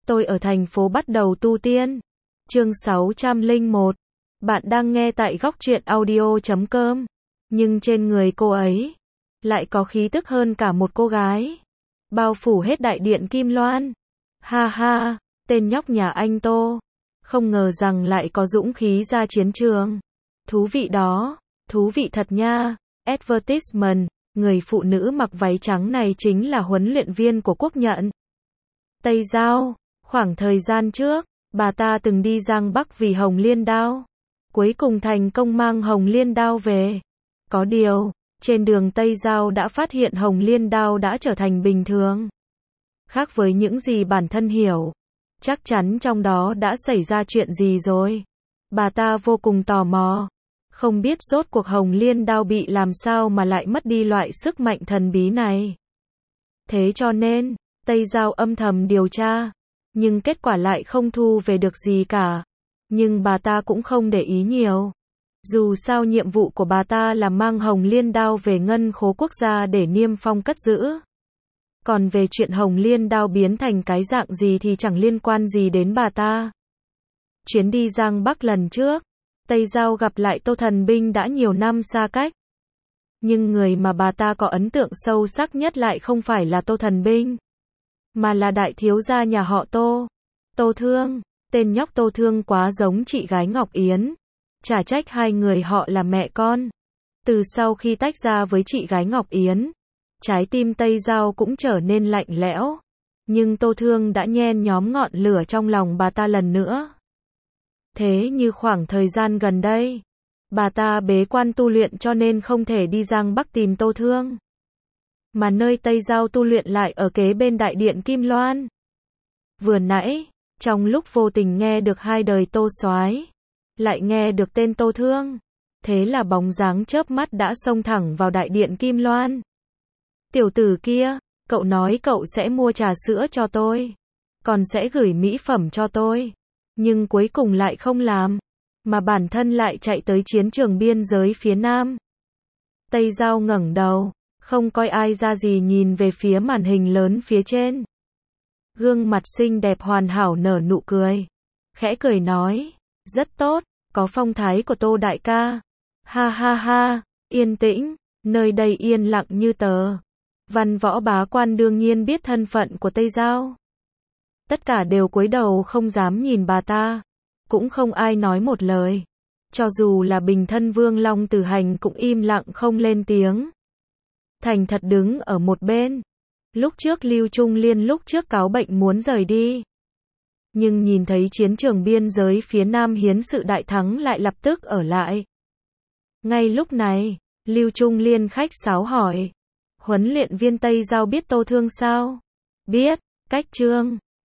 Tôi ở thành phố bắt đầu tu tiên. Chương 601. Bạn đang nghe tại góc truyện audio.com. Nhưng trên người cô ấy lại có khí tức hơn cả một cô gái, bao phủ hết đại điện Kim Loan. Ha ha, tên nhóc nhà anh Tô, không ngờ rằng lại có dũng khí ra chiến trường. Thú vị đó, thú vị thật nha. Advertisement, người phụ nữ mặc váy trắng này chính là huấn luyện viên của Quốc Nhận. Tây Giao, khoảng thời gian trước, bà ta từng đi Giang Bắc vì Hồng Liên Đao. Cuối cùng thành công mang Hồng Liên Đao về. Có điều, trên đường Tây Giao đã phát hiện Hồng Liên Đao đã trở thành bình thường. Khác với những gì bản thân hiểu, chắc chắn trong đó đã xảy ra chuyện gì rồi. Bà ta vô cùng tò mò, không biết rốt cuộc Hồng Liên Đao bị làm sao mà lại mất đi loại sức mạnh thần bí này. Thế cho nên, Tây Giao âm thầm điều tra, nhưng kết quả lại không thu về được gì cả. Nhưng bà ta cũng không để ý nhiều. Dù sao nhiệm vụ của bà ta là mang Hồng Liên Đao về Ngân Khố Quốc gia để niêm phong cất giữ. Còn về chuyện Hồng Liên Đao biến thành cái dạng gì thì chẳng liên quan gì đến bà ta. Chuyến đi Giang Bắc lần trước, Tây Giao gặp lại Tô Thần Binh đã nhiều năm xa cách. Nhưng người mà bà ta có ấn tượng sâu sắc nhất lại không phải là Tô Thần Binh, mà là đại thiếu gia nhà họ Tô, Tô Thương. Tên nhóc Tô Thương quá giống chị gái Ngọc Yến. Chả trách hai người họ là mẹ con. Từ sau khi tách ra với chị gái Ngọc Yến, trái tim Tây Giao cũng trở nên lạnh lẽo. Nhưng Tô Thương đã nhen nhóm ngọn lửa trong lòng bà ta lần nữa. Thế như khoảng thời gian gần đây, bà ta bế quan tu luyện cho nên không thể đi Giang Bắc tìm Tô Thương. Mà nơi Tây Giao tu luyện lại ở kế bên đại điện Kim Loan. Vừa nãy, trong lúc vô tình nghe được hai đời Tô Soái, lại nghe được tên Tô Thương. Thế là bóng dáng chớp mắt đã xông thẳng vào đại điện Kim Loan. Tiểu tử kia, cậu nói cậu sẽ mua trà sữa cho tôi, còn sẽ gửi mỹ phẩm cho tôi. Nhưng cuối cùng lại không làm, mà bản thân lại chạy tới chiến trường biên giới phía Nam. Tây Giao ngẩng đầu, không coi ai ra gì nhìn về phía màn hình lớn phía trên. Gương mặt xinh đẹp hoàn hảo nở nụ cười. Khẽ cười nói, rất tốt, có phong thái của Tô đại ca. Ha ha ha, yên tĩnh, nơi đây yên lặng như tờ. Văn võ bá quan đương nhiên biết thân phận của Tây Giao. Tất cả đều cúi đầu không dám nhìn bà ta. Cũng không ai nói một lời. Cho dù là bình thân Vương Long Tử Hành cũng im lặng không lên tiếng. Thành thật đứng ở một bên. Lúc trước Lưu Trung Liên lúc trước cáo bệnh muốn rời đi. Nhưng nhìn thấy chiến trường biên giới phía Nam hiến sự đại thắng lại lập tức ở lại. Ngay lúc này, Lưu Trung Liên khách sáo hỏi. Huấn luyện viên Tây Giao biết Tô Thương sao? Biết, cách Trương.